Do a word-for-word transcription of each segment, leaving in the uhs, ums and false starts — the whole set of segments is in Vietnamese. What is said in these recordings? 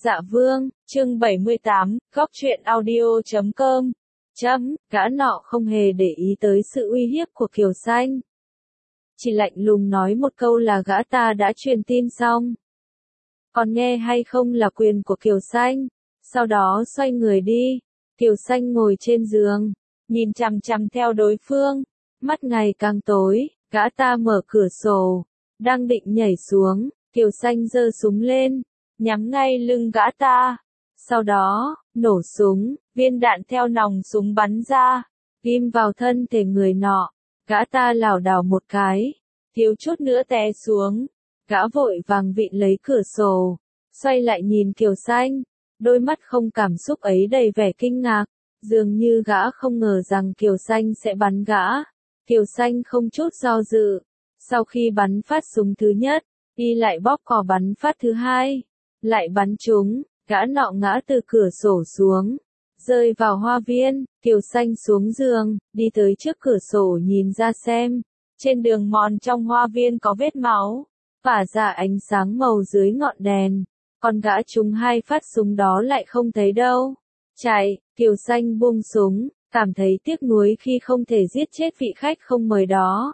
Dạ Vương, chương bảy mươi tám, góc truyện audio chấm com. Chấm, gã nọ không hề để ý tới sự uy hiếp của Kiều Xanh. Chỉ lạnh lùng nói một câu là gã ta đã truyền tin xong. Còn nghe hay không là quyền của Kiều Xanh. Sau đó xoay người đi. Kiều Xanh ngồi trên giường, nhìn chằm chằm theo đối phương. Mắt ngày càng tối, gã ta mở cửa sổ, đang định nhảy xuống. Kiều Xanh giơ súng lên, nhắm ngay lưng gã ta. Sau đó, nổ súng, viên đạn theo nòng súng bắn ra, ghim vào thân thể người nọ. Gã ta lảo đảo một cái, thiếu chút nữa té xuống. Gã vội vàng vịn lấy cửa sổ, xoay lại nhìn Kiều Xanh. Đôi mắt không cảm xúc ấy đầy vẻ kinh ngạc, dường như gã không ngờ rằng Kiều Xanh sẽ bắn gã. Kiều Xanh không chút do dự. Sau khi bắn phát súng thứ nhất, y lại bóp cò bắn phát thứ hai. Lại bắn trúng, gã nọ ngã từ cửa sổ xuống, rơi vào hoa viên. Kiều Xanh xuống giường, đi tới trước cửa sổ nhìn ra xem. Trên đường mòn trong hoa viên có vết máu, phả ra ánh sáng màu dưới ngọn đèn. Còn gã trúng hai phát súng đó lại không thấy đâu. Chạy, Kiều Xanh buông súng, cảm thấy tiếc nuối khi không thể giết chết vị khách không mời đó.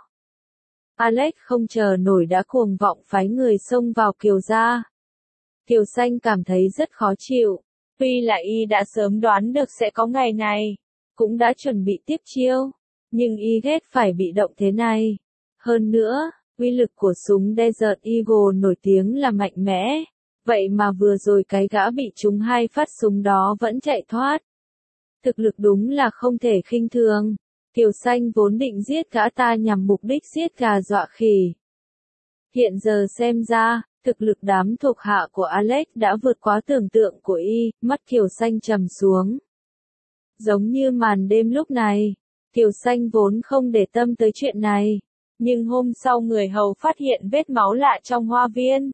Alex không chờ nổi đã cuồng vọng phái người xông vào Kiều gia. Kiều Xanh cảm thấy rất khó chịu. Tuy là y đã sớm đoán được sẽ có ngày này, cũng đã chuẩn bị tiếp chiêu, nhưng y ghét phải bị động thế này. Hơn nữa, uy lực của súng Desert Eagle nổi tiếng là mạnh mẽ. Vậy mà vừa rồi cái gã bị trúng hai phát súng đó vẫn chạy thoát. Thực lực đúng là không thể khinh thường. Kiều Xanh vốn định giết gã ta nhằm mục đích giết gà dọa khỉ. Hiện giờ xem ra, thực lực đám thuộc hạ của Alex đã vượt quá tưởng tượng của y. Mắt Kiều Xanh trầm xuống. Giống như màn đêm lúc này, Kiều Xanh vốn không để tâm tới chuyện này. Nhưng hôm sau người hầu phát hiện vết máu lạ trong hoa viên.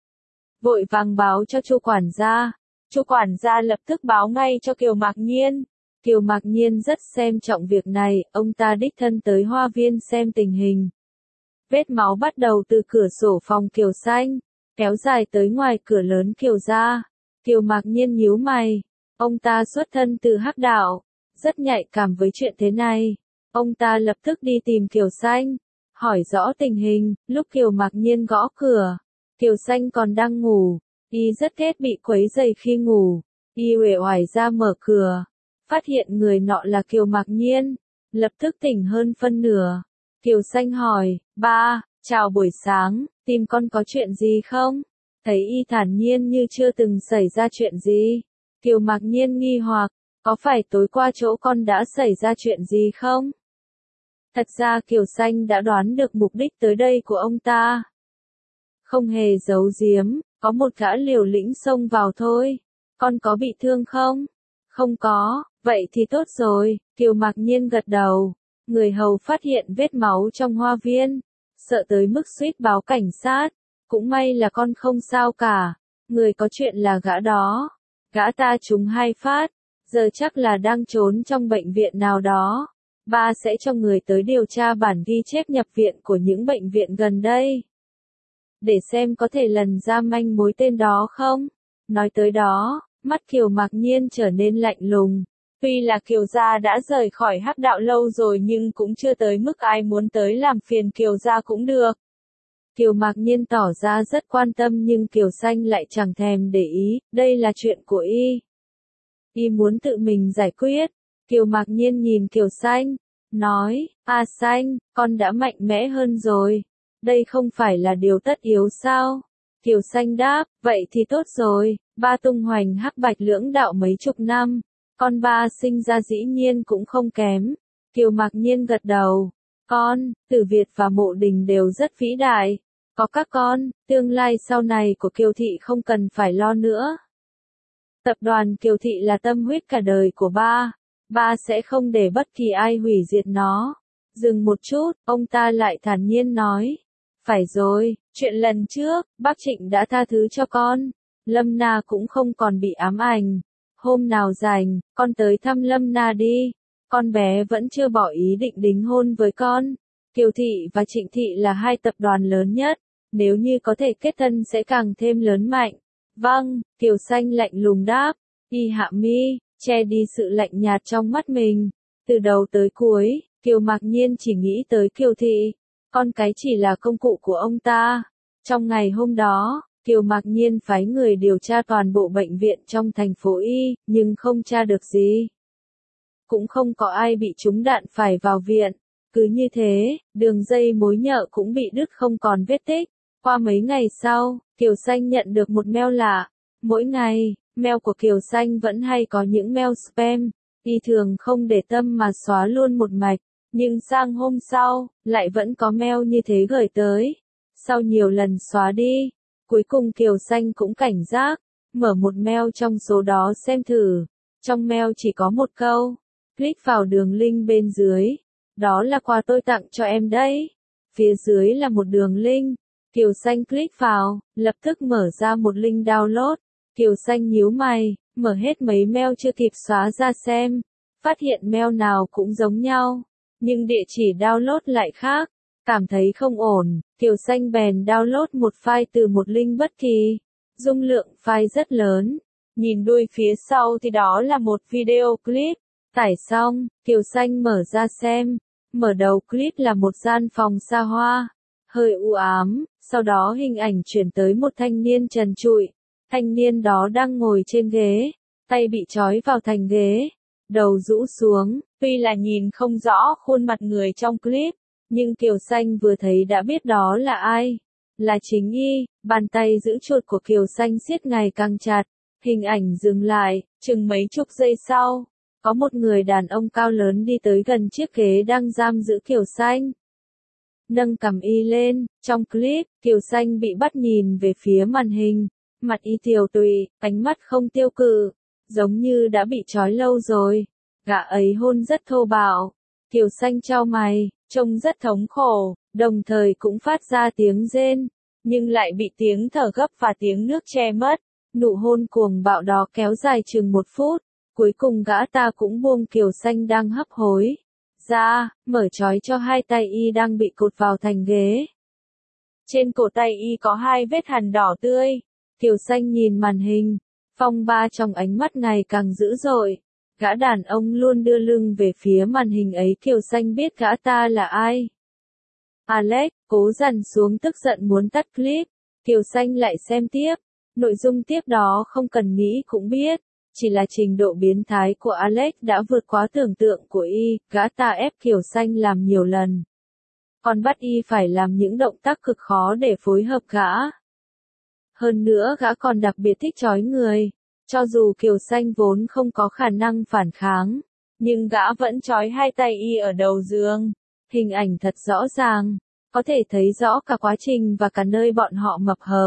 Vội vàng báo cho Chu quản gia. Chu quản gia lập tức báo ngay cho Kiều Mạc Nhiên. Kiều Mạc Nhiên rất xem trọng việc này, ông ta đích thân tới hoa viên xem tình hình. Vết máu bắt đầu từ cửa sổ phòng Kiều Xanh, kéo dài tới ngoài cửa lớn Kiều gia. Kiều Mạc Nhiên nhíu mày. Ông ta xuất thân từ Hắc đạo, rất nhạy cảm với chuyện thế này. Ông ta lập tức đi tìm Kiều Xanh, hỏi rõ tình hình. Lúc Kiều Mạc Nhiên gõ cửa, Kiều Xanh còn đang ngủ. Y rất ghét bị quấy rầy khi ngủ. Y uể oải ra mở cửa, phát hiện người nọ là Kiều Mạc Nhiên, lập tức tỉnh hơn phân nửa. Kiều Xanh hỏi, ba, chào buổi sáng, tìm con có chuyện gì không? Thấy y thản nhiên như chưa từng xảy ra chuyện gì. Kiều Mạc Nhiên nghi hoặc, có phải tối qua chỗ con đã xảy ra chuyện gì không? Thật ra Kiều Xanh đã đoán được mục đích tới đây của ông ta. Không hề giấu giếm, có một gã liều lĩnh xông vào thôi. Con có bị thương không? Không có, vậy thì tốt rồi. Kiều Mạc Nhiên gật đầu. Người hầu phát hiện vết máu trong hoa viên, sợ tới mức suýt báo cảnh sát. Cũng may là con không sao cả. Người có chuyện là gã đó. Gã ta trúng hai phát, giờ chắc là đang trốn trong bệnh viện nào đó. Ba sẽ cho người tới điều tra bản ghi chép nhập viện của những bệnh viện gần đây, để xem có thể lần ra manh mối tên đó không. Nói tới đó, mắt Kiều Mạc Nhiên trở nên lạnh lùng. Tuy là Kiều gia đã rời khỏi Hắc đạo lâu rồi nhưng cũng chưa tới mức ai muốn tới làm phiền Kiều gia cũng được. Kiều Mạc Nhiên tỏ ra rất quan tâm nhưng Kiều Xanh lại chẳng thèm để ý, đây là chuyện của y. Y muốn tự mình giải quyết. Kiều Mạc Nhiên nhìn Kiều Xanh, nói, A Xanh, con đã mạnh mẽ hơn rồi. Đây không phải là điều tất yếu sao? Kiều Xanh đáp, vậy thì tốt rồi. Ba tung hoành Hắc Bạch lưỡng đạo mấy chục năm, con ba sinh ra dĩ nhiên cũng không kém. Kiều Mạc Nhiên gật đầu. Con, Tử Việt và Mộ Đình đều rất vĩ đại. Có các con, tương lai sau này của Kiều thị không cần phải lo nữa. Tập đoàn Kiều thị là tâm huyết cả đời của ba. Ba sẽ không để bất kỳ ai hủy diệt nó. Dừng một chút, ông ta lại thản nhiên nói. Phải rồi, chuyện lần trước, bác Trịnh đã tha thứ cho con. Lâm Na cũng không còn bị ám ảnh. Hôm nào rảnh, con tới thăm Lâm Na đi. Con bé vẫn chưa bỏ ý định đính hôn với con. Kiều thị và Trịnh thị là hai tập đoàn lớn nhất. Nếu như có thể kết thân sẽ càng thêm lớn mạnh. Vâng, Kiều Xanh lạnh lùng đáp. Y hạ mi, che đi sự lạnh nhạt trong mắt mình. Từ đầu tới cuối, Kiều Mạc Nhiên chỉ nghĩ tới Kiều Thị. Con cái chỉ là công cụ của ông ta. Trong ngày hôm đó, Kiều Mạc Nhiên phái người điều tra toàn bộ bệnh viện trong thành phố Y, nhưng không tra được gì. Cũng không có ai bị trúng đạn phải vào viện. Cứ như thế, đường dây mối nhợ cũng bị đứt không còn vết tích. Qua mấy ngày sau, Kiều Xanh nhận được một mail lạ. Mỗi ngày, mail của Kiều Xanh vẫn hay có những mail spam. Y thường không để tâm mà xóa luôn một mạch. Nhưng sang hôm sau, lại vẫn có mail như thế gửi tới. Sau nhiều lần xóa đi, cuối cùng Kiều Xanh cũng cảnh giác. Mở một mail trong số đó xem thử. Trong mail chỉ có một câu. Click vào đường link bên dưới. Đó là quà tôi tặng cho em đấy. Phía dưới là một đường link. Kiều Xanh click vào, lập tức mở ra một link download. Kiều Xanh nhíu mày, mở hết mấy mail chưa kịp xóa ra xem. Phát hiện mail nào cũng giống nhau, nhưng địa chỉ download lại khác. Cảm thấy không ổn, Kiều Xanh bèn download một file từ một link bất kỳ. Dung lượng file rất lớn. Nhìn đuôi phía sau thì đó là một video clip. Tải xong, Kiều Xanh mở ra xem. Mở đầu clip là một gian phòng xa hoa, hơi u ám, sau đó hình ảnh chuyển tới một thanh niên trần trụi. Thanh niên đó đang ngồi trên ghế, tay bị trói vào thành ghế, đầu rũ xuống. Tuy là nhìn không rõ khuôn mặt người trong clip, nhưng Kiều Xanh vừa thấy đã biết đó là ai. Là chính Y. Bàn tay giữ chuột của Kiều Xanh siết ngày càng chặt. Hình ảnh dừng lại, chừng mấy chục giây sau. Có một người đàn ông cao lớn đi tới gần chiếc ghế đang giam giữ Kiều Xanh. Nâng cằm Y lên, trong clip, Kiều Xanh bị bắt nhìn về phía màn hình. Mặt Y tiều tụy, ánh mắt không tiêu cự, giống như đã bị trói lâu rồi. Gã ấy hôn rất thô bạo. Kiều Xanh chau mày, trông rất thống khổ, đồng thời cũng phát ra tiếng rên, nhưng lại bị tiếng thở gấp và tiếng nước che mất. Nụ hôn cuồng bạo đó kéo dài chừng một phút. Cuối cùng gã ta cũng buông Kiều Xanh đang hấp hối ra, mở trói cho hai tay Y đang bị cột vào thành ghế. Trên cổ tay Y có hai vết hằn đỏ tươi. Kiều Xanh nhìn màn hình, phong ba trong ánh mắt ngày càng dữ dội. Gã đàn ông luôn đưa lưng về phía màn hình ấy. Kiều Xanh biết gã ta là ai. Alex, cố dằn xuống tức giận muốn tắt clip. Kiều Xanh lại xem tiếp. Nội dung tiếp đó không cần nghĩ cũng biết. Chỉ là trình độ biến thái của Alex đã vượt quá tưởng tượng của Y. Gã ta ép Kiều Xanh làm nhiều lần. Còn bắt Y phải làm những động tác cực khó để phối hợp gã. Hơn nữa gã còn đặc biệt thích trói người. Cho dù Kiều Xanh vốn không có khả năng phản kháng, nhưng gã vẫn trói hai tay Y ở đầu giường. Hình ảnh thật rõ ràng, có thể thấy rõ cả quá trình và cả nơi bọn họ mập hợp.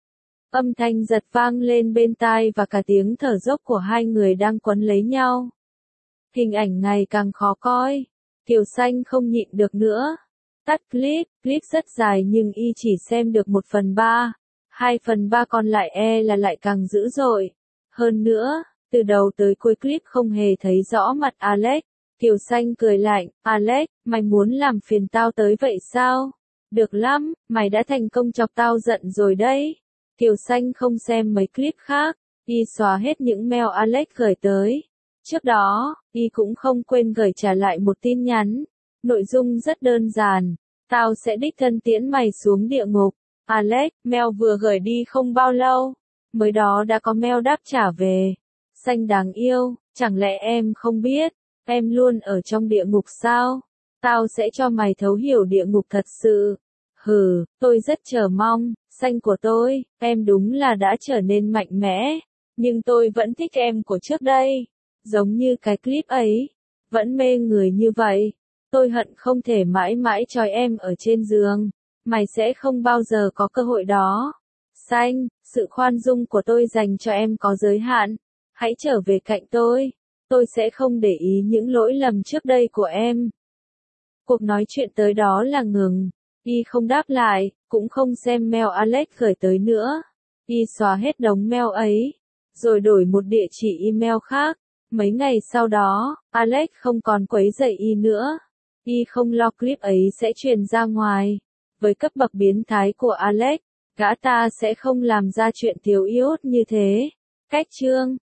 Âm thanh giật vang lên bên tai và cả tiếng thở dốc của hai người đang quấn lấy nhau. Hình ảnh ngày càng khó coi. Kiều Xanh không nhịn được nữa. Tắt clip, clip rất dài nhưng Y chỉ xem được một phần ba. Hai phần ba còn lại e là lại càng dữ dội. Hơn nữa, từ đầu tới cuối clip không hề thấy rõ mặt Alex. Kiều Xanh cười lạnh, Alex, mày muốn làm phiền tao tới vậy sao? Được lắm, mày đã thành công chọc tao giận rồi đấy. Kiều Xanh không xem mấy clip khác, Y xóa hết những mail Alex gửi tới. Trước đó, Y cũng không quên gửi trả lại một tin nhắn. Nội dung rất đơn giản, tao sẽ đích thân tiễn mày xuống địa ngục. Alex, mail vừa gửi đi không bao lâu, mới đó đã có mail đáp trả về. Xanh đáng yêu, chẳng lẽ em không biết, em luôn ở trong địa ngục sao? Tao sẽ cho mày thấu hiểu địa ngục thật sự. Hừ, tôi rất chờ mong, Xanh của tôi, em đúng là đã trở nên mạnh mẽ, nhưng tôi vẫn thích em của trước đây. Giống như cái clip ấy, vẫn mê người như vậy. Tôi hận không thể mãi mãi trói em ở trên giường. Mày sẽ không bao giờ có cơ hội đó. Xanh, sự khoan dung của tôi dành cho em có giới hạn. Hãy trở về cạnh tôi. Tôi sẽ không để ý những lỗi lầm trước đây của em. Cuộc nói chuyện tới đó là ngừng. Y không đáp lại, cũng không xem mail Alex gửi tới nữa. Y xóa hết đống mail ấy, rồi đổi một địa chỉ email khác. Mấy ngày sau đó, Alex không còn quấy rầy Y nữa. Y không lo clip ấy sẽ truyền ra ngoài. Với cấp bậc biến thái của Alex, Gã ta sẽ không làm ra chuyện thiếu iốt như thế. Cách chương